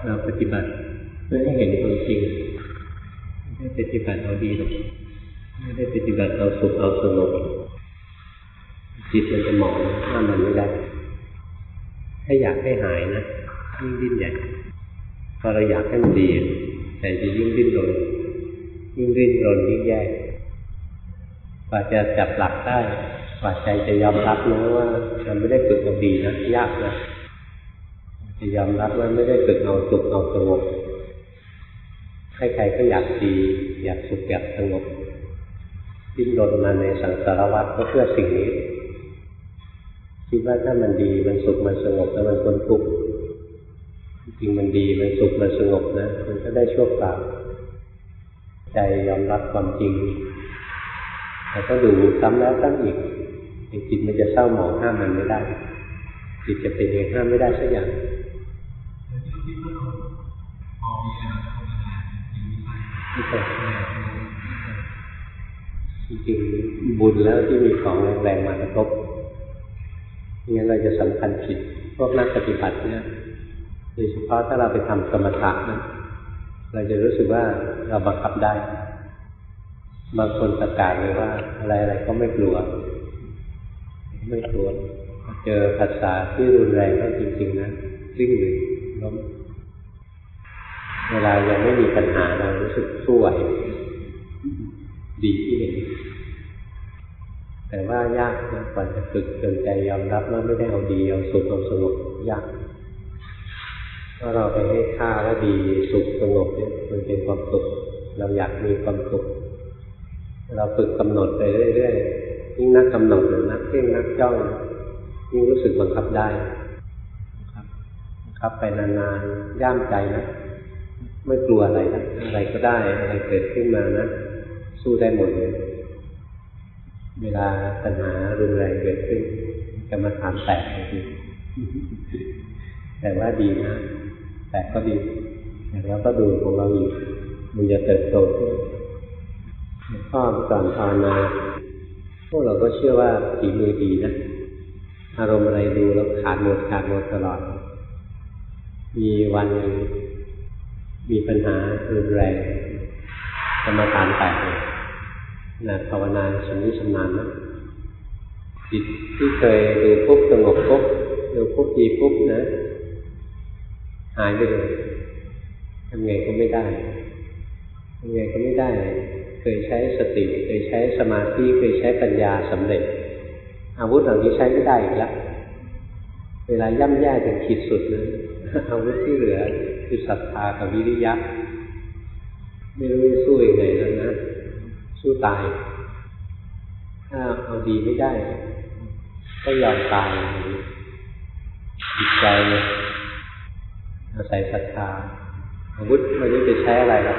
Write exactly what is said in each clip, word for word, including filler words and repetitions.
เราปฏิบัติเพื่อให้เห็นความจริงไม่ได้ปฏิบัติเอาดีหรอกไม่ได้ปฏิบัติเอาสุขเอาสงบจิตมันจะหมองห้ามมันไม่ได้ถ้าอยากให้หายนะยิ่งดิ้นใหญ่พอเราอยากให้มันดีใจจะยิ่งดิ้นรนยิ่งดิ้นรนยิ่งแย่กว่าจะจับหลักได้กว่าใจจะยอมรับนะว่ามันไม่ได้ฝึกเอาดีนะยากนะจะยอมรับว่าไม่ได้ฝึกเอาสุขเอาสงบใครๆก็อยากดีอยากสุขอยากสงบดิ้นรนมาในสังสารวัฏก็เพื่อสิ่งนี้คิดว่าถ้ามันดีมันสุขมันสงบแล้วมันพ้นทุกข์จริงมันดีมันสุขมันสงบนะมันก็ได้ชั่วคราวใจยอมรับความจริงแต่ก็ดูซ้ำแล้วซ้ำอีกจิตมันจะเศร้าหมองห้ามมันไม่ได้จิตจะเป็นยังไงห้ามไม่ได้สักอย่างจริงๆบุญแล้วที่มีของแรงๆมากระทบงั้นเราจะสำคัญผิดพวกนักปฏิบัติเนี่ยโดยเฉพาะถ้าเราไปทำกรรมฐานนะเราจะรู้สึกว่าเราบังคับได้บางคนประกาศเลยว่าอะไรๆก็ไม่กลัวไม่กลัวเจอภาษาที่รุนแรงก็จริงๆนะริ่งเลยล้มเวลายังไม่มีปัญหาเรารู้สึกสู้ไหวดีที่เห็นแต่ว่ายากนะกว่าจะฝึกจนใจยอมรับว่าไม่ได้เอาดีเอาสุขเอาสงบยากเพราะเราไปให้ค่าว่าดีสุขสงบเนี่ยมันเป็นความสุขเราอยากมีความสุขเราฝึกกำหนดไปเรื่อยๆยิ่งนักกำหนดหรือนักเพ่งนักจ้องยิ่งรู้สึกบังคับได้บังคับไปนานๆย่ามใจนะไม่กลัวอะไรนะอะไรก็ได้อะไรเกิดขึ้นมานะสู้ได้หมดเลยเวลาปัญหารุนแรงเกิดขึ้นกรรมฐานแตกจริงแต่ว่าดีนะแต่ก็ดีแต่แล้วก็ดูของเราอีกมันจะเติบโตขึ้นข้อก่อนภาวนาพวกเราก็เชื่อว่าฝีมือดีนะอารมณ์อะไรดูแล้วขาดหมดขาดหมดตลอดมีวันมีปัญหารุนแรงกรรมฐานแตกเลยนะภาวนาชำนิชำนาญนะจิตที่เคยดูปุ๊บสงบปุ๊บดูปุ๊บดีปุ๊บนะหายไปเลยทำไงก็ไม่ได้ทำไงก็ไม่ได้เคยใช้สติเคยใช้สมาธิเคยใช้ปัญญาสำเร็จอาวุธเหล่านี้ใช้ไม่ได้อีกแล้วเวลาย่ำแย่ถึงขีดสุดนะอาวุธที่เหลือคือศรัทธากับวิริยะไม่รู้จะสู้ยังไงแล้วนะสู้ตายถ้าเอาดีไม่ได้ก็ยอมตายจิตใจอาศัยศรัทธาอาวุธไม่รู้จะใช้อะไรแล้ว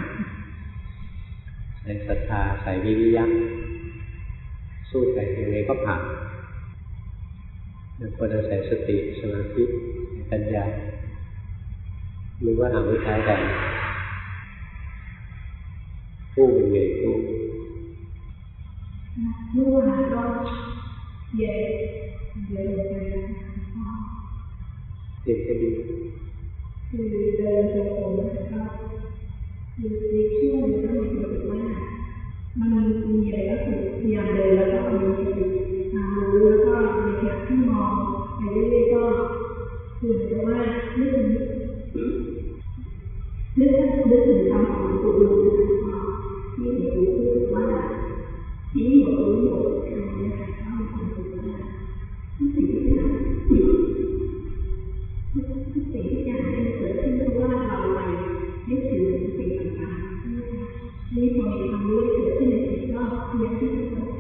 ใส่ศรัทธาใส่วิริยะสู้ไปยังไงก็ผ่านควรจะใส่สติสมาธิปัญญาหรือว่าอาวุธใช้กันผู้เป็นไงผู้ผู้หาก็เย็นเย็นเลยเย็นก็ดีคือเดินจงกรมนะครับคือในช่วงนี้ก็มีรู้สึกว่ามันมีอะไรก็คือพยายามเดินแล้วก็มีสติตามรู้แล้วก็มีแค่ที่มองไปเรื่อยๆก็คือเหมือนว่านึกถึงนึกนึกถึงคำของตัวเองที่เห็นรู้สึกว่าที่หมดรู้หมดการนะคะเข้ามาทำตัวว่าทุกสิ่งทุกอย่างทุกสิ่งทุกอย่างที่เกิดขึ้นเพราะว่าเราไปนึกถึงสิ่งต่างๆนี่พอมีความรู้เกิดขึ้นในจิตก็เพียงที่จะต้อง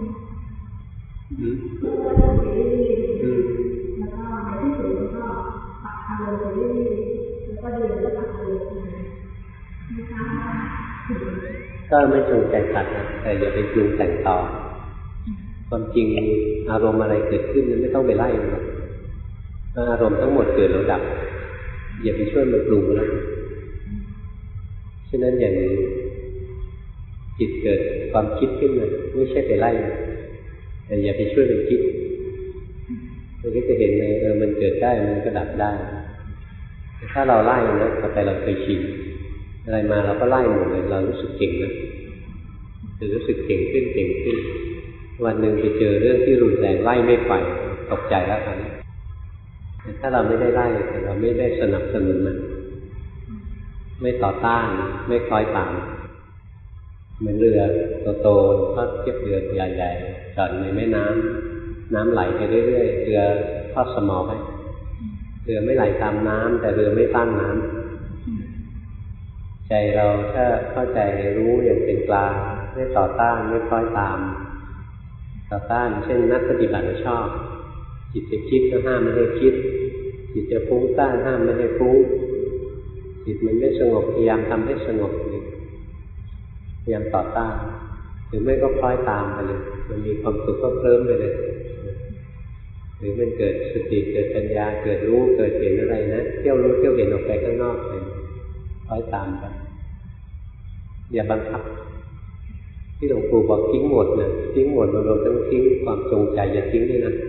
ก็ทำไปเรื่อยๆแล้วก็ในที่สุดก็ปรับอารมณ์ไปเรื่อยๆแล้วก็เดินแล้วปรับอารมณ์ไปนะคะก็ไม่จงใจตัดนะแต่อย่าไปปรุงแต่งต่อความจริงอารมณ์อะไรเกิดขึ้นนั้นไม่ต้องไปไล่มันหรอกอารมณ์ทั้งหมดเกิดแล้วดับอย่าไปช่วยมันปรุงแล้วฉะนั้นอย่างจิตเกิดความคิดขึ้นมาไม่ใช่ไปไล่แต่อย่าไปช่วยมันคิดเราก็จะเห็นเลยเออมันเกิดได้มันก็ดับได้ถ้าเราไล่นะต่อไปเราเคยชินอะไรมาเราก็ไล่หมดเลยเรารู้สึกเก่งนะจะรู้สึกเก่งขึ้นเก่งขึ้นวันหนึ่งไปเจอเรื่องที่รุนแรงไล่ไม่ไปตกใจแล้วครับแต่ถ้าเราไม่ได้ไล่แต่เราไม่ได้สนับสนุนมันไม่ต่อต้านไม่คล้อยตามเหมือนเรือโตๆก็เทียบเรือใหญ่ๆจอดในแม่น้ำน้ำไหลไปเรื่อยๆเรือทอดสมอไปเรือไม่ไหลตามน้ำแต่เรือไม่ต้านน้ำใจเราถ้าเข้าใจรู้อย่างเป็นกลางไม่ต่อต้านไม่คล้อยตามต่อต้านเช่นนักปฏิบัติชอบจิตจะคิดก็ห้ามไม่ให้คิดจิตจะฟุ้งซ่านห้ามไม่ให้ฟุ้งจิตมันไม่สงบพยายามทำให้สงบพยายามต่อต้านหรือไม่ก็คล้อยตามไปเลยมันมีความสุขก็เคลิ้มไปเลยหรือมันเกิดสติเกิดปัญญาเกิดรู้เกิดเห็นอะไรนะเที่ยวรู้เที่ยวเห็นออกไปข้างนอกเลยคล้อยตามไปอย่าบังคับที่หลวงปู่บอกทิ้งหมดนะทิ้งหมดเราต้องทิ้งความจงใจอย่าทิ้งด้วยนะ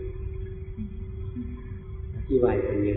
ที่วายตรงนี้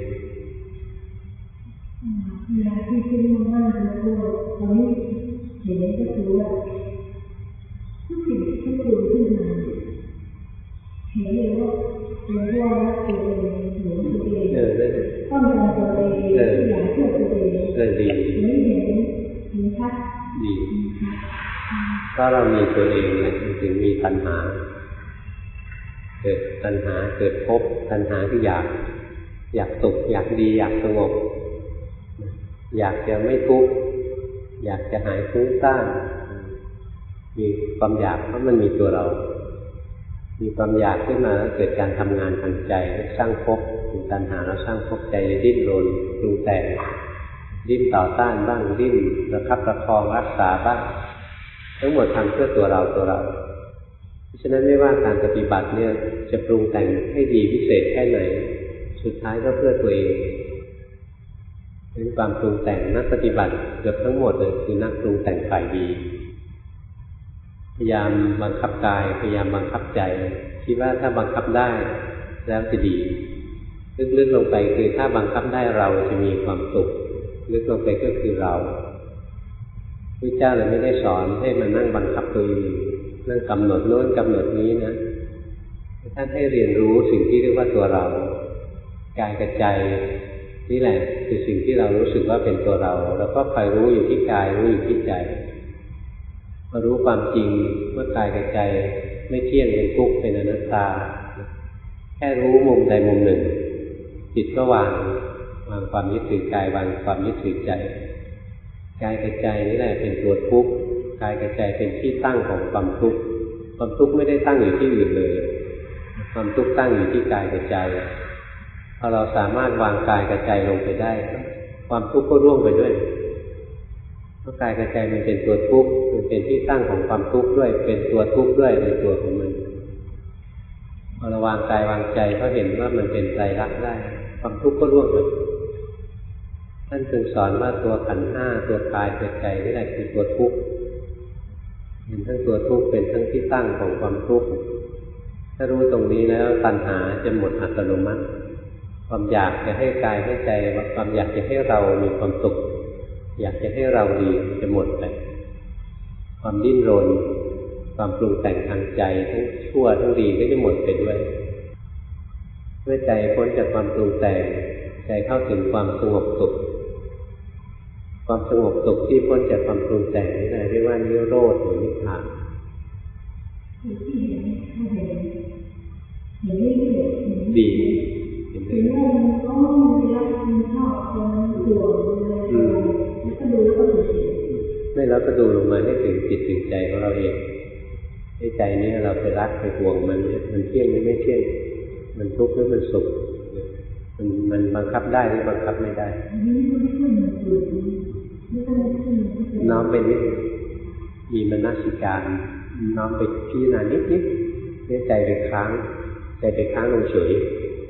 เวลาที่ทิ้งมากๆแล้วก็เราไม่เห็นก็คือว่าทุกสิ่งที่เกิดขึ้นมาเห็นเลยว่าเป็นเพราะว่าตัวเองหรือตัวเองต้องการตัวเองอยากเพื่อตัวเองเออดีไม่เห็นเห็นชัดดีถ้าเรามีตัวเองเนี่ยถึงมีตัณหาเกิดตัณหาเกิดภพตัณหาที่อยากอยากสุขอยากดีอยากสงบอยากจะไม่ทุกข์อยากจะหายฟุ้งซ่านมีความอยากเพราะมันมีตัวเรามีความอยากขึ้นมาแล้วเกิดการทำงานทางใจสร้างภพถึงตัณหาแล้วสร้างภพใจดิ้นรนปรุงแต่งดิ้นต่อต้านบ้างดิ้นประคับประคองรักษาบ้างทั้งหมดทำเพื่อตัวเราตัวเราเพราะฉะนั้นไม่ว่าการปฏิบัติเนี่ยจะปรุงแต่งให้ดีพิเศษแค่ไหนสุดท้ายก็เพื่อตัวเองเป็นความปรุงแต่งนักปฏิบัติเกือบทั้งหมดเลยคือนักปรุงแต่งฝ่ายดีพยายามบังคับกายพยายามบังคับใจคิดว่าถ้าบังคับได้แล้วจะดีลึกๆลงไปคือถ้าบังคับได้เราจะมีความสุขลึกลงไปก็คือเราพระเจ้าเลยไม่ได้สอนให้มานั่งบังคับตัวเองนั่งกำหนดโน้นกำหนดนี้นะท่านให้เรียนรู้สิ่งที่เรียกว่าตัวเรากายกับใจนี่แหละคือสิ่งที่เรารู้สึกว่าเป็นตัวเราแล้วก็คอยรู้อยู่ที่กายรู้อยู่ที่ใจมารู้ความจริงว่ากายกับใจไม่เที่ยงเป็นทุกข์เป็นอนัตตาแค่รู้มุมใดมุมหนึ่งจิตก็วางวางความยึดถือกายวางความยึดถือใจกายกับใจนี่แหละเป็นตัวทุกข์กายกับใจเป็นที่ตั้งของความทุกข์ความทุกข์ไม่ได้ตั้งอยู่ที่อื่นเลยความทุกข์ตั้งอยู่ที่กายกับใจพอเราสามารถวางกายกับใจลงไปได้ความทุกข์ก็ร่วงไปด้วยเพราะกายกับใจมันเป็นตัวทุกข์มันเป็นที่ตั้งของความทุกข์ด้วยเป็นตัวทุกข์ด้วยในตัวของมันพอเราวางกายวางใจก็เห็นว่ามันเป็นไตรลักษณ์ได้ความทุกข์ก็ร่วงไปท่านจึงสอนว่าตัวขันธ์ห้าตัวกายตัวใจนี่แหละคือตัวทุกข์เห็นทั้งตัวทุกข์เป็นทั้งที่ตั้งของความทุกข์ถ้ารู้ตรงนี้แล้วตัณหาจะหมดอัตโนมัติความอยากจะให้กายให้ใจความอยากจะให้เรามีความสุขอยากจะให้เราดีจะหมดไปความดิ้นรนความปรุงแต่งทางใจทั้งชั่วทั้งดีก็จะหมดไปด้วยเมื่อใจพ้นจากความปรุงแต่งใจเข้าถึงความสงบสุขความสงบสุขที่พ้นจากความปรุงแต่งนี่แหละเรียกว่านิโรธหรือนิพพานดีเห็นไหมไม่แล้วก็ดูลงมาให้ถึงจิตถึงใจของเราเองให้ใจนี้เราไปรักไปห่วงมันมันเที่ยงหรือไม่เที่ยงมันทุกข์หรือมันสุขมันมันบังคับได้หรือบังคับไม่ได้น้อมไปนิดมีมนสิการน้อมไปพิจารณานิดนิดเนื้อใจไปค้างใจไปค้างลงเฉย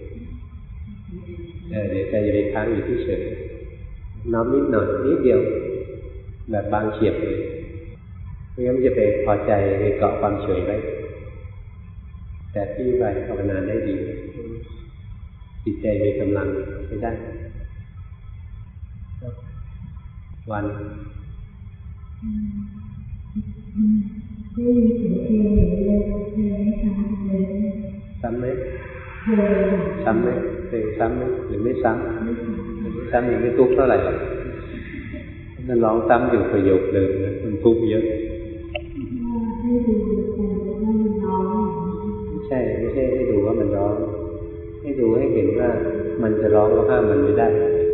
เออเดี๋ยวใจจะไปค้างอยู่ที่เฉยน้อมนิดหน่อยนิดเดียวแบบบางเฉียบเลยไม่งั้นจะไปพอใจไปเกาะความเฉยไว้แต่ที่ไปภาวนาได้ดีจิตใจมีกำลังใช้ได้วันได้ยินเสียงเพลงอยู่เลยเพลงไม่ซ้ำเลยซ้ำไหมเพลงซ้ำไหมเพลงซ้ำไหมหรือไม่ซ้ำไม่ซ้ำยังไม่ทุกข์เท่าไหร่นั่นร้องซ้ำอยู่ประโยคเดิมนะมันทุกข์เยอะให้ดูคนว่ามันร้องไม่ใช่ไม่ใช่ให้ดูว่ามันร้องให้ดูให้เห็นว่ามันจะร้องก็ห้ามมันไม่ได้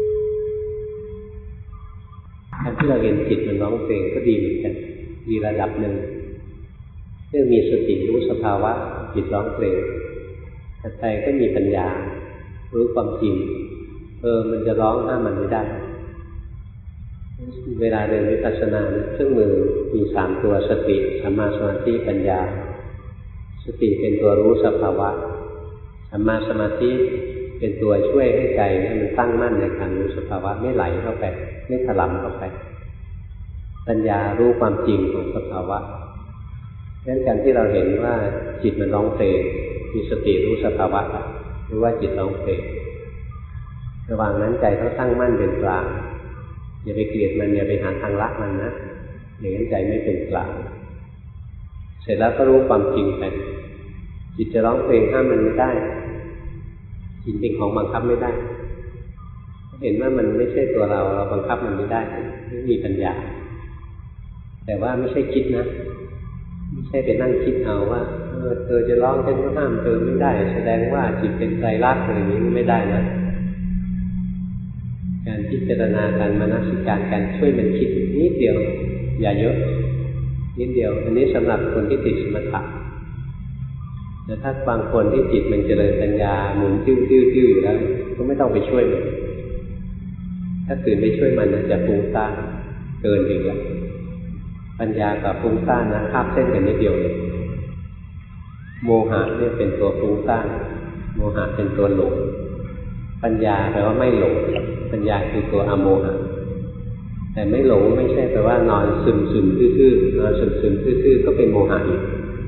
การที่เราเห็นจิตมันร้องเพลงก็ดีเหมือนกันดีระดับหนึ่งเมื่อมีสติรู้สภาวะจิตร้องเพลงแต่ใจก็มีปัญญารู้ความจริงเออมันจะร้องห้ามมันไม่ได้เวลาเรียนวิปัสสนาเครื่องมือมีสามตัวสติสัมมาสมาธิปัญญาสติเป็นตัวรู้สภาวะสัมมาสมาธิเป็นตัวช่วยให้ใจมันตั้งมั่นในการรู้สภาวะไม่ไหลเข้าไปไม่ถลำเข้าไปปัญญารู้ความจริงของสภาวะดังนั้นการที่เราเห็นว่าจิตมันร้องเพลงมีสติรู้สภาวะหรือว่าจิตร้องเพลงระหว่างนั้นใจต้องตั้งมั่นเป็นกลางอย่าไปเกลียดมันอย่าไปหาทางละมันนะอย่างนั้นใจไม่เป็นกลางเสร็จแล้วก็รู้ความจริงไปจิตจะร้องเพลงห้ามมันไม่ได้จิตเป็นของบังคับไม่ได้เห็นว่ามันไม่ใช่ตัวเราเราบังคับมันไม่ได้ไม่มีปัญญาแต่ว่าไม่ใช่คิดนะไม่ใช่ไปนั่งคิดเอาว่าเออเธอจะร้องฉันก็ห้ามเธอไม่ได้แสดงว่าจิตเป็นไตรลักษณ์อะไรนี้ไม่ได้นะการพิจารณาการมนสิการการช่วยมันคิดนิดเดียวอย่าเยอะนิดเดียวอันนี้สำหรับคนที่ติดสมถะแต่ถ้าบางคนที่จิตมันเจริญปัญญาหมุนติ้วติ้วติ้วอยู่แล้วก็ไม่ต้องไปช่วยมันถ้าตื่นไปช่วยมันนะจะฟุ้งซ่านเกินอีกแล้วปัญญากับฟุ้งซ่านนะคาบเส้นกันนิดเดียวเลยโมหะเนี่ยเป็นตัวฟุ้งซ่านโมหะเป็นตัวหลงปัญญาแปลว่าไม่หลงปัญญาคือตัวอโมหะแต่ไม่หลงไม่ใช่แปลว่านอนซึมซึมทื่อๆนอนซึมซึมทื่อๆก็เป็นโมหะอีก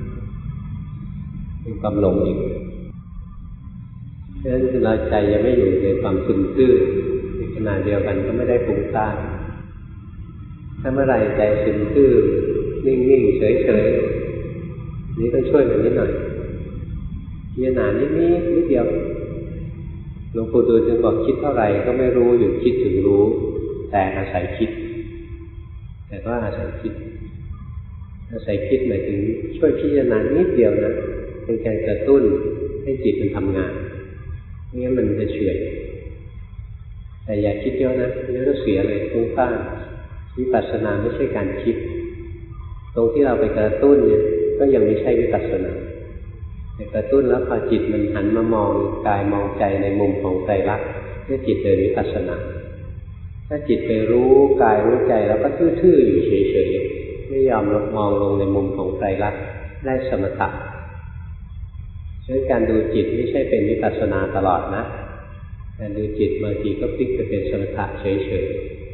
เป็นความหลงอีกเพราะฉะนั้นเราใจยังไม่อยู่ในความซึมทื่อในขณะเดียวกันก็ไม่ได้ฟุ้งซ่านถ้าเมื่อไรใจซึมทื่อนิ่งๆเฉยๆนี่ต้องช่วยมันนิดหน่อยพิจารณานิดนี้นิดเดียวหลวงปู่ดูลจึงบอกคิดเท่าไหร่ก็ไม่รู้อยู่คิดถึงรู้แต่อาศัยคิดแต่ก็อาศัยคิดอาศัยคิดหมายถึงช่วยพิจารณานิดเดียวนะเป็นการกระตุ้นให้จิตมันทำงานไม่งั้นมันจะเฉื่อยแต่อย่าคิดเยอะนะเยอะแล้วเสียเลยฟุ้งซ่านวิปัสสนาไม่ใช่การคิดตรงที่เราไปกระตุ้นเนี่ยก็ยังไม่ใช่วิปัสสนาแต่กระตุ้นแล้วพอจิตมันหันมามองกายมองใจในมุมของไตรลักษณ์นี่จิตเดินวิปัสสนาถ้าจิตไปรู้กายรู้ใจแล้วก็ทื่อๆอยู่เฉยๆไม่ยอมลงมองลงในมุมของไตรลักษณ์ได้สมถะฉะนั้นการดูจิตไม่ใช่เป็นวิปัสสนาตลอดนะการดูจิตบางทีก็พลิกไปเป็นสมถะเฉย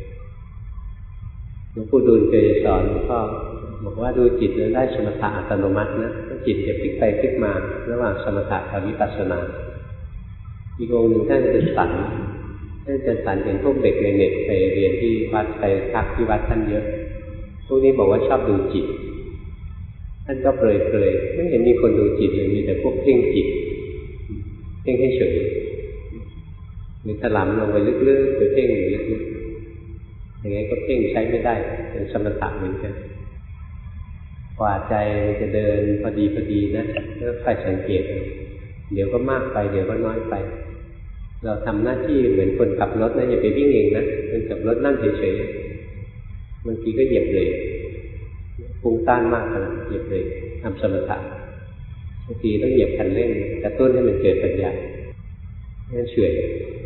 ๆหลวงปู่ดูลเคยสอนก็บอกว่าดูจิตแล้วได้สมถะอัตโนมัตินะจิตจะพลิกไปพลิกมาระหว่างสมถะกับวิปัสสนาอีกองค์หนึ่งท่านอาจารย์สันท่านอาจารย์สันเห็นพวกเด็กในเน็ตไปเรียนที่วัดไปพักที่วัดท่านเยอะพวกนี้บอกว่าชอบดูจิตท่านก็เปรยเปรยไม่เห็นมีคนดูจิตเลยมีแต่พวกเพ่งจิตเพ่งให้เฉยหรือถลำลงไปลึกๆไปเพ่งอยู่ลึกๆอย่างงี้ก็เพ่งใช้ไม่ได้เป็นสมถะเหมือนกันกว่าใจมันจะเดินพอดีพอดีนะแล้วค่อยสังเกตเดี๋ยวก็มากไปเดี๋ยวก็น้อยไปเราทำหน้าที่เหมือนคนขับรถนะอย่าไปวิ่งเองนะคนขับรถนั่งเฉยๆบางทีก็เหยียบเบรกฟุ้งซ่านมากขนาดเหยียบเบรกทำสมถะบางทีต้องเหยียบคันเร่งกระตุ้นให้มันเกิดปัญญาไม่เฉื่อย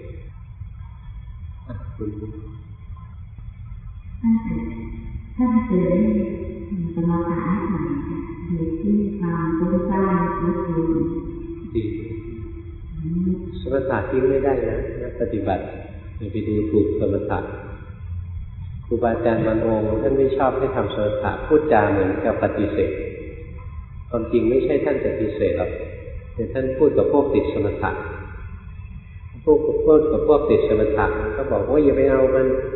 ท่านเคยสมถะอยู่ที่ความฟุ้งซ่านนั่นคือดีสมถะทิ้งไม่ได้นะนักปฏิบัติอย่าไปดูถูกสมถะครูบาอาจารย์บางองค์ท่านไม่ชอบให้ทำสมถะพูดจาเหมือนกับปฏิเสธความจริงไม่ใช่ท่านปฏิเสธหรอกแต่ท่านพูดกับพวกติดสมถะพวกพูดกับพวกติดสมถะก็บอกว่าอย่าไปเอามัน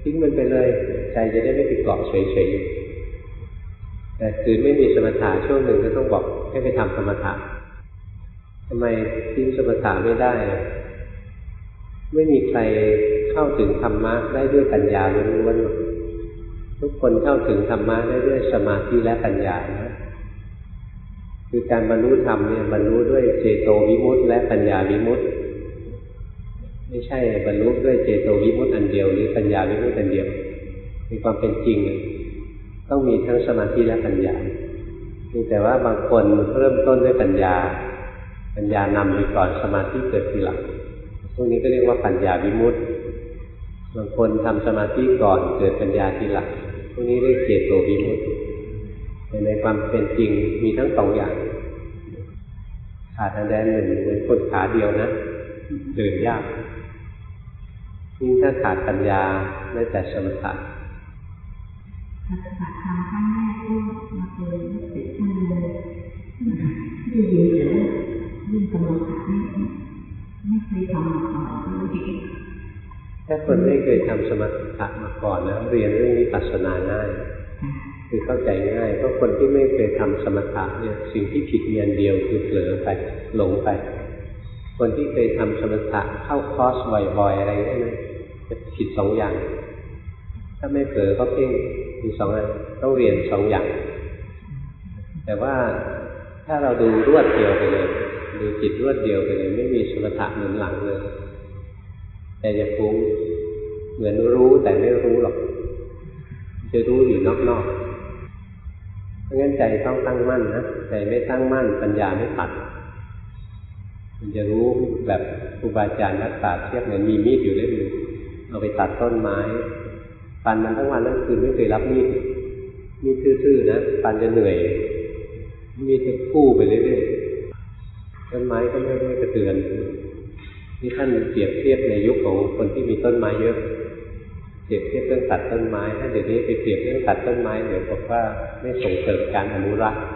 ทิ้งมันไปเลยใจจะได้ไม่ติดเกาะเฉยๆแต่คือไม่มีสมถะช่วงหนึ่งก็ต้องบอกให้ไปทำสมถะทำไมทิ้งสมถะไม่ได้ไม่มีใครเข้าถึงธรรมะได้ด้วยปัญญาล้วนๆทุกคนเข้าถึงธรรมะได้ด้วยสมาธิและปัญญานะคือการบรรลุธรรมเนี่ยบรรลุด้วยเจโตวิมุตติและปัญญาวิมุตติไม่ใช่บรรลุด้วยเจโตวิมุตติอันเดียวหรือปัญญาวิมุตติอันเดียวในความเป็นจริงต้องมีทั้งสมาธิและปัญญาแต่ว่าบางคนเริ่มต้นด้วยปัญญาปัญญานำไปก่อนสมาธิเกิดทีหลังพวกนี้ก็เรียกว่าปัญญาวิมุตติบางคนทำสมาธิก่อนเกิดปัญญาทีหลังพวกนี้เรียกเจโตวิมุตติแต่ในความเป็นจริงมีทั้งสองอย่างขาดอันใดหนึ่งเหมือนคนขาเดียวนะเดินยากยิ่งถ้าขาดปัญญาได้แต่สมถะปฏิบัติธรรมครั้งแรกก็มาเจอติดมือเลยได้ยินแต่ว่ายิ่งกำลังหัดไม่ไม่เคยทำมาก่อนเลยถ้าคนไม่เคยทำสมถะมาก่อนแล้วเรียนเรื่องวิปัสสนาง่ายคือเข้าใจง่ายเพราะคนที่ไม่เคยทำสมถะเนี่ยสิ่งที่ผิดเมียนเดียวคือเผลอไปหลงไปคนที่เคยทำสมถะเข้าคอร์สบ่อยๆอะไรได้ไหมจะผิดสองอย่างถ้าไม่เผลอก็เพ่งมีสองอันต้องเรียนสองอย่างแต่ว่าถ้าเราดูรวดเดียวไปเลยดูจิตรวดเดียวไปเลยไม่มีสมถะหนุนหลังเลยแต่จะฟุ้งเหมือนรู้แต่ไม่รู้หรอกจะรู้อยู่นอกๆเพราะงั้นใจต้องตั้งมั่นนะใจไม่ตั้งมั่นปัญญาไม่ตัดมันจะรู้แบบครูบาอาจารย์นักปราชญ์เทียบเหมือนมีมีดอยู่เล่มนึงเอาไปตัดต้นไม้ปันมันทั้งวันทั้งคืนไม่เคยรับมีดมีดทื่อๆนะปันจะเหนื่อยมีดจะกู้ไปเรื่อยๆต้นไม้ก็ไม่ไม่กระเตือนนี่ท่านเปรียบเทียบในยุคของคนที่มีต้นไม้เยอะเปรียบเทียบเรื่องตัดต้นไม้ถ้าเดี๋ยวนี้ไปเปรียบเรื่องตัดต้นไม้เดี๋ยวบอกว่าไม่ส่งเสริมการอนุรักษ์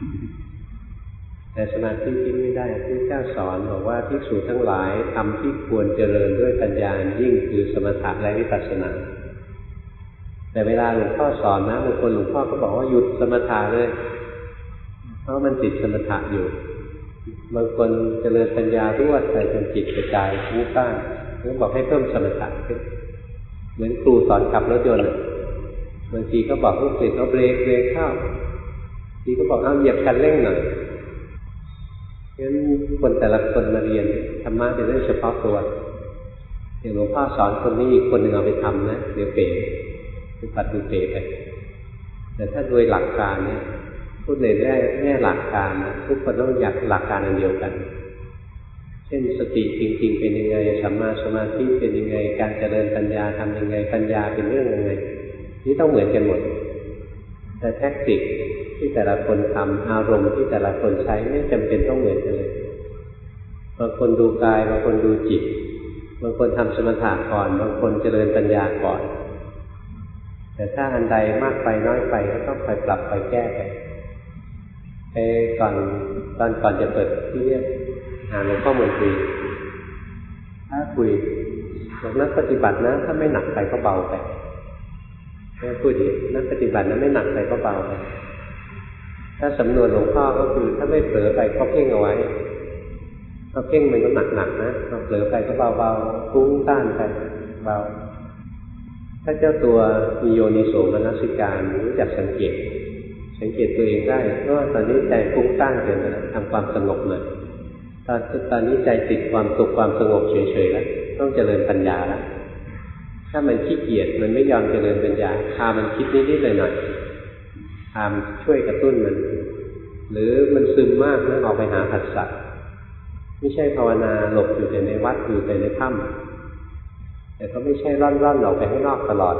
แต่สมาธิทิ้งไม่ได้พระเจ้าสอนบอกว่าภิกษุทั้งหลายทำที่ควรเจริญด้วยปัญญายิ่งคือสมถะและวิปัสสนาแต่เวลาหลวงพ่อสอนนะบางคนหลวงพ่อก็บอกว่าหยุดสมถะเลยเพราะมันติดสมถะอยู่บางคนเจริญปัญญารวดไปจนจิตกระจายฟุ้งซ่านแล้วบอกให้เพิ่มสมถะขึ้นเหมือนครูสอนขับรถยนต์บางทีก็บอกลูกศิษย์เอาเบรกเบรกเข้าทีก็บอกเอาเหยียบคันเร่งหน่อยงั้นคนแต่ละคนมาเรียนธรรมะเป็นเรื่องเฉพาะตัวอย่างหลวงพ่อสอนคนนี้อีกคนหนึ่งเอาไปทำนะเดี๋ยวเป๋คือปัดดูเป๋ไปแต่ถ้าโดยหลักการเนี่ยพูดในแง่แง่หลักการนะทุกคนต้องอยากหลักการอันเดียวกันเช่นสติจริงๆเป็นยังไงสัมมาสมาธิเป็นยังไงการเจริญปัญญาทำยังไงปัญญาเป็นเรื่องยังไงนี่ต้องเหมือนกันหมดแต่แทคนิคที่แต่ละคนทำอารมณ์ที่แต่ละคนใช้ไม่จำเป็นต้องเหมือนกันเลยบางคนดูกายบางคนดูจิตบางคนทำสมถะก่อนบางคนเจริญปัญญาก่อนแต่ถ้าอันใดมากไปน้อยไปก็ต้องคอยปรับคอยแก้ไปไอ้ก่อนตอนก่อนจะเปิดที่เรียกหาหลวงพ่อมนตรีถ้าคุยบอกนักปฏิบัตินะถ้าไม่หนักไปก็เบาไปแค่พูดดินักปฏิบัตินะไม่หนักไปก็เบาไปถ้าสำนวนหลวงพ่อก็คือถ้าไม่เผลอไปก็เพ่งเอาไว้ถ้าเพ่งมันก็หนักๆนะถ้าเผลอไปก็เบาๆฟุ้งซ่านไปเบาถ้าเจ้าตัวมีโยนิโสมนสิการรู้จักสังเกตสังเกตตัวเองได้ว่าตอนนี้ใจฟุ้งซ่านเกินไปแล้วทำความสงบหน่อยตอนตอนนี้ใจติดความสุขความสงบเฉยๆแล้วต้องเจริญปัญญาแล้วถ้ามันขี้เกียจมันไม่ยอมเจริญปัญญาพามันคิดนิดๆหน่อยๆพามันช่วยกระตุ้นมันหรือมันซึมมากแล้วออกไปหาผัสสะไม่ใช่ภาวนาหลบอยู่แต่ในวัดอยู่แต่ในถ้ำแต่ก็ไม่ใช่ร่อนๆออกไปข้างนอกตลอด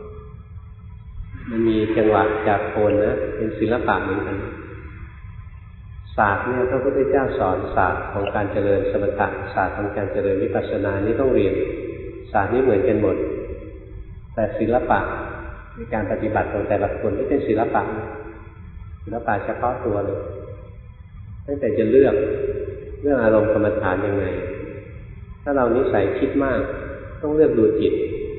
มันมีจังหวะจากโคนนะเป็นศิลปะเหมือนกันศาสตร์เนี่ยพระพุทธเจ้าสอนศาสตร์ของการเจริญสมถะศาสตร์ของการเจริญวิปัสสนานี้ต้องเรียนศาสตร์นี้เหมือนกันหมดแต่ศิลปะในการปฏิบัติของแต่ละคนที่เป็นศิลปะศิลปะเฉพาะตัวเลยตั้งแต่จะเลือกเรื่องอารมณ์กรรมฐานยังไงถ้าเรานิสัยคิดมากต้องเลือกดูจิต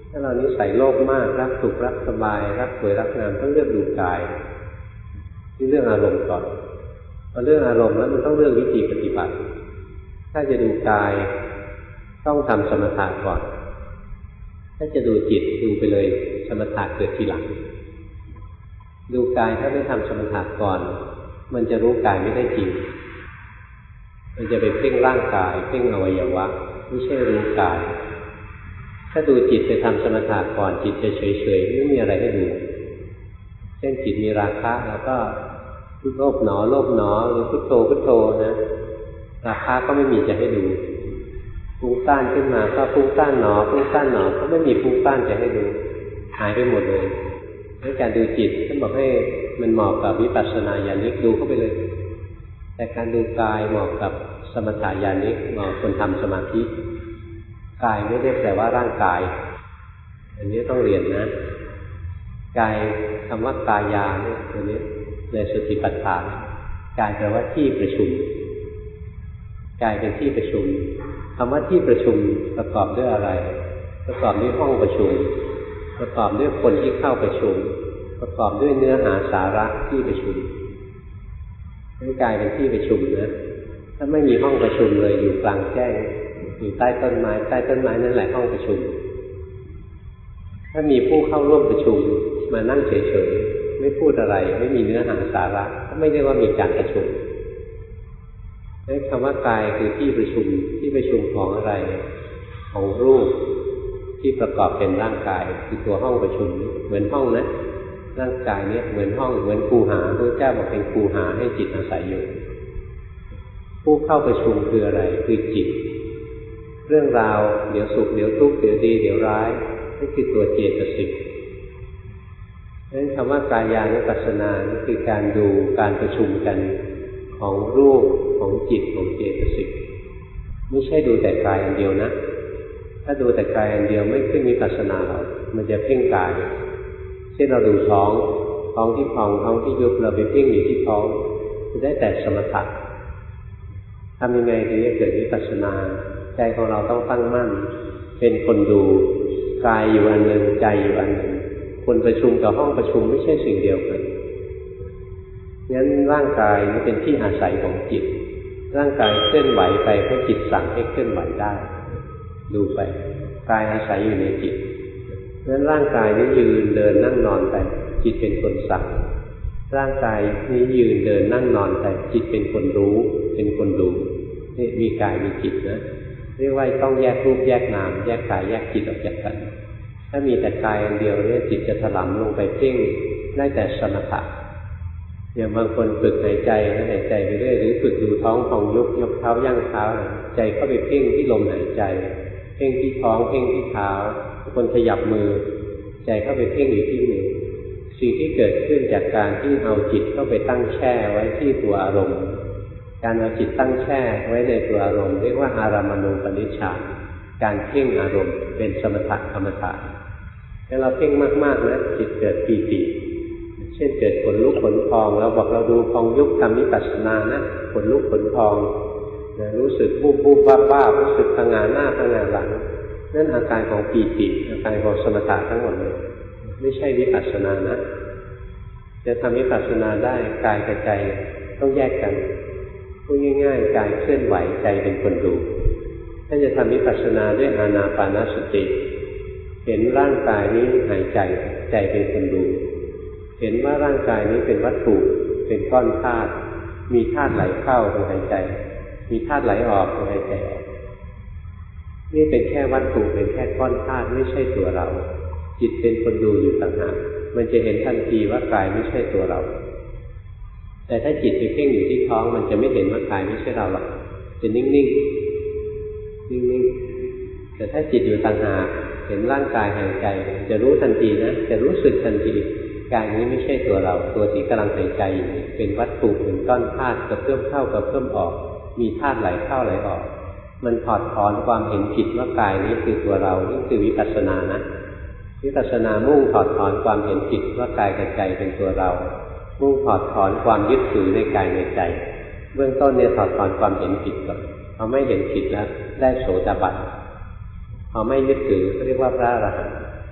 ถ้าเรานิสัยโลภมากรักสุขรักสบายรักสวยรักงามต้องเลือกดูกายที่เรื่องอารมณ์ก่อนพอเรื่องอารมณ์แล้วมันต้องเรื่องวิธีปฏิบัติถ้าจะดูกายต้องทำสมถะก่อนถ้าจะดูจิตดูไปเลยสมถะเกิดทีหลังดูกายถ้าไม่ทำสมถะก่อนมันจะรู้กายไม่ได้จริงมันจะไปเพ่งร่างกายเพ่งอวัยวะไม่ใช่รู้กายถ้าดูจิตไปทำสมถะก่อนจิตจะเฉยๆไม่มีอะไรให้ดูเช่นจิตมีราคะแล้วก็โลภหนอโลภหนอหรือพุทโธพุทโธนะราคะก็ไม่มีจะให้ดูฟุ้งซ่านขึ้นมาก็ฟุ้งซ่านหนอฟุ้งซ่านหนอก็ไม่มีฟุ้งซ่านจะให้ดูหายไปหมดเลยในการดูจิตท่านบอกให้มันเหมาะกับวิปัสสนาญาณิกดูเข้าไปเลยแต่การดูกายเหมาะกับสมถะญาณิกเหมาะคนทำสมาธิกายไม่ได้แปลว่าร่างกายอันนี้ต้องเรียนนะกายคำว่ากายาเนี่ยตัวนี้ในสติปัฏฐานกายแปลว่าที่ประชุมกายเป็นที่ประชุมคำว่าที่ประชุมประกอบด้วยอะไรประกอบด้วยห้องประชุมประกอบด้วยคนที่เข้าประชุมประกอบด้วยเนื้อหาสาระที่ประชุมร่างกายเป็นที่ประชุมนะถ้าไม่มีห้องประชุมเลยอยู่กลางแจ้งอยู่ใต้ต้นไม้ใต้ต้นไม้นั่นแหละห้องประชุมถ้ามีผู้เข้าร่วมประชุมมานั่งเฉยๆไม่พูดอะไรไม่มีเนื้อหาสาระก็ไม่ได้ว่ามีการประชุมคำว่ากายคือที่ประชุมที่ประชุมของอะไรของรูปที่ประกอบเป็นร่างกายคือตัวห้องประชุมเหมือนห้องนะร่างกายนี้เหมือนห้องเหมือนคูหาพระเจ้าบอกเป็นคูหาให้จิตอาศัยอยู่ผู้เข้าประชุมคืออะไรคือจิตเรื่องราวเดี๋ยวสุขเดี๋ยวทุกข์เดี๋ยวดีเดี๋ยวร้ายนี่คือตัวเจตสิกดังนั้นคำว่ากายานุปัสสนานี่คือการดูการประชุมกันของรูปของจิตของเจตสิกไม่ใช่ดูแต่กายอันเดียวนะถ้าดูแต่กายอันเดียวไม่ขึ้นวิปัสสนาหรอกมันจะเพ่งกายเช่นเราดูท้องท้องที่พองท้องที่ยุบเราไปเพ่งอยู่ที่ท้องจะได้แต่สมถะทำยังไงถึงจะเกิดวิปัสสนาใจของเราต้องตั้งมั่นเป็นคนดูกายอยู่อันหนึ่งใจอยู่อันหนึ่งคนประชุมกับห้องประชุมไม่ใช่สิ่งเดียวกันงั้นร่างกายนี่เป็นที่อาศัยของจิตร่างกายเคลื่อนไหวไปเพราะจิตสั่งให้เคลื่อนไหวได้ดูไปกายอาศัยอยู่ในจิตงั้นร่างกายนี้ยืนเดินนั่งนอนไปจิตเป็นคนสั่งร่างกายนี้ยืนเดินนั่งนอนไปจิตเป็นคนรู้เป็นคนดูนี่มีกายมีจิตนะเรียกว่าต้องแยกรูปแยกนามแยกกายแยกจิตออกจากกันถ้ามีแต่กายอันเดียวเนี่ยจิตจะถลำลงไปเพ่งได้แต่สมถะอย่างบางคนฝึกหายใจนะหายใจไปเรื่อยหรือฝึกดูท้องของยุบยกเท้าย่างเท้าใจเข้าไปเพ่งที่ลมหายใจเพ่งที่ท้องเพ่งที่เท้าคนขยับมือใจเข้าไปเพ่งอยู่ที่มือสิ่งที่เกิดขึ้นจากการที่เอาจิตเข้าไปตั้งแช่ไว้ที่ตัวอารมณ์การเอาจิตตั้งแช่ไว้ในตัวอารมณ์เรียกว่าอารามณูปนิชฌานการเพ่งอารมณ์เป็นสมถะกรรมฐานถ้าเราเพ่งมากๆนะจิตเกิดปีติเช่นเกิดขนลุกขนพองเราบอกเราดูพองยุบทำวิปัสสนานะขนลุกขนพองรู้สึกบูบบูบบ้าบ้ารู้สึกทางงานหน้าทางงานหลังนั่นอาการของปีติอาการของสมถะทั้งหมดเลยไม่ใช่วิปัสสนานะจะทำวิปัสสนาได้กายกับใจต้องแยกกันพูดง่ายๆกายเคลื่อนไหวใจเป็นคนดูถ้าจะทำวิปัสสนาด้วยอานาปานสติเห็นร่างกายนี้หายใจใจเป็นคนดูเห็นว่าร่างกายนี้เป็นวัตถุเป็นก้อนธาตุมีธาตุไหลเข้าตรงหายใจมีธาตุไหลออกตรงหายใจออกนี่เป็นแค่วัตถุเป็นแค่ก้อนธาตุไม่ใช่ตัวเราจิตเป็นคนดูอยู่ต่างหากมันจะเห็นทันทีว่ากายไม่ใช่ตัวเราแต่ถ้าจิตไปเพ่งอยู่ที่ท้องมันจะไม่เห็นว่ากายไม่ใช่เราหรอกจะนิ่งๆนิ่งๆแต่ถ้าจิตอยู่ต่างหากเห็นร่างกายหายใจจะรู้ทันทีนะจะรู้สึกทันทีกายนี้ไม่ใช่ตัวเราตัวที่กำลังหายใจอยู่เป็นวัตถุเป็นก้อนธาตุกระเพื่อมเข้ากระเพื่อมออกมีธาตุไหลเข้าไหลออกมันถอดถอนความเห็นผิดว่ากายนี้คือตัวเรานี่คือวิปัสสนานะวิปัสสนามุ่งถอดถอนความเห็นผิดว่ากายกับใจเป็นตัวเรามุ่งถอดถอนความยึดถือในกายในใจเบื้องต้นเนี่ยถอดถอนความเห็นผิดก่อนพอไม่เห็นผิดแล้วได้โสดาบันพอไม่ยึดถือเรียกว่าพระอรหันต์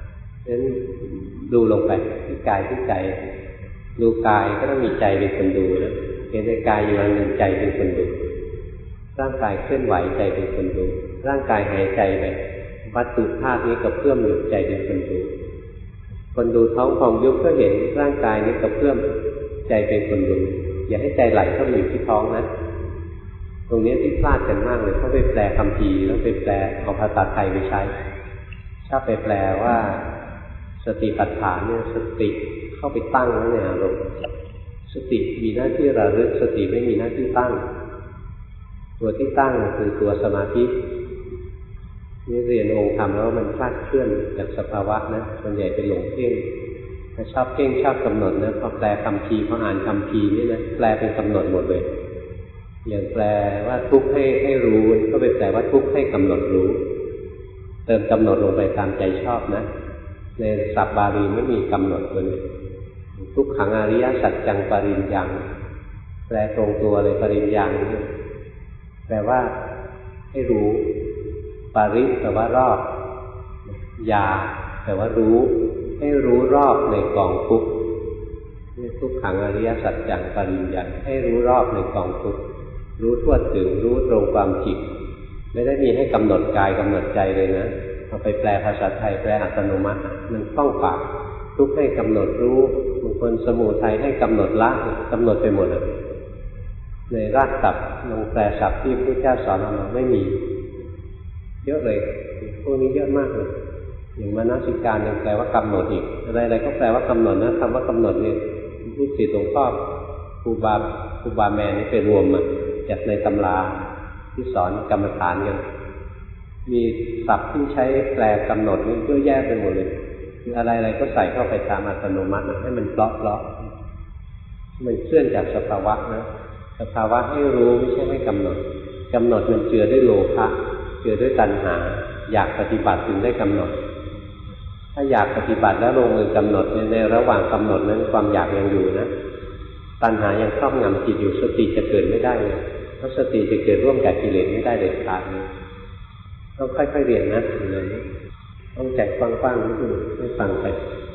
นั้นดูลงไปที่กายที่ใจดูกายก็ต้องมีใจเป็นคนดูนะเห็นในกายอยู่อันหนึ่งใจเป็นคนดูร่างกายเคลื่อนไหวใจเป็นคนดูร่างกายหายใจไปวัตถุธาตุนี้กระเพื่อมอยู่ใจเป็นคนดูคนดูท้องพองยุบก็เห็นร่างกายนี้กระเพื่อมใจเป็นคนดูอย่าให้ใจไหลเข้าไปอยู่ที่ท้องนะตรงนี้ที่พลาดกันมากเลยเขาไปแปลคัมภีร์แล้วไปแปลเอาภาษาไทยไปใช้ชอบไปแปลว่าสติปัฏฐานเนี่ยสติเข้าไปตั้งไว้ในอารมณ์สติมีหน้าที่ระลึกสติไม่มีหน้าที่ตั้งตัวที่ตั้งคือตัวสมาธินี่เรียนองค์ธรรมแล้วมันคลาดเคลื่อนจากสภาวะนะส่วนใหญ่เป็นหลงเพ่งถ้าชอบเพ่งชอบกำหนดนะพอแปลคัมภีร์พออ่านคัมภีร์นี่นะแปลเป็นกำหนดหมดเลยอย่างแปลว่าทุกข์ให้ให้รู้ก็ไปแปลว่าทุกข์ให้กำหนดรู้เติมกำหนดลงไปตามใจชอบนะในศัพท์บาลีไม่มีกำหนดเลยทุกขังอริยสัจจังปริญญังแปลตรงตัวเลยปริญญังแปลว่าให้รู้ปริแปลว่ารอบญาแปลว่ารู้ให้รู้รอบในกองทุกข์นี่ทุกขังอริยสัจจังปริญญังให้รู้รอบในกองทุกข์รู้ทั่วถึงรู้ตรงความจริงไม่ได้มีให้กำหนดกายกำหนดใจเลยนะเอาไปแปลภาษาไทยแปลอัตโนมัติมันคล่องปากทุกข์ให้กำหนดรู้บางคนสมุทัยให้กำหนดละกำหนดไปหมดเลยในรากศัพท์ลงแปลศัพท์ที่พระเจ้าสอนมาไม่มีเยอะเลยพวกนี้เยอะมากเลยอย่างมนสิการยังแปลว่ากำหนดอีกอะไรๆก็แปลว่ากำหนดนะคำว่ากำหนดเนี่ยลูกศิษย์หลวงพ่อครูบาครูบาแมนนี่ไปรวมมาจากในตำราที่สอนกรรมฐานกันมีศัพท์ที่ใช้แปลกำหนดนี่เยอะแยะไปหมดเลยคืออะไรๆก็ใส่เข้าไปตามอัตโนมัติให้มันเพลาะเพลาะมันเคลื่อนจากสภาวะนะสภาวะให้รู้ไม่ใช่ให้กำหนดกำหนดมันเจือด้วยโลภะเจือด้วยตัณหาอยากปฏิบัติถึงได้กำหนดถ้าอยากปฏิบัติแล้วลงมือกำหนดในระหว่างกำหนดนั้นความอยากยังอยู่นะตัณหายังครอบงำจิตอยู่สติจะเกิดไม่ได้เลยเพราะสติจะเกิดร่วมกับกิเลสไม่ได้เด็ดขาดเลยต้องค่อยๆเรียนนะอย่างนี้ต้องแจกฟังๆนิดนึงให้ฟังไป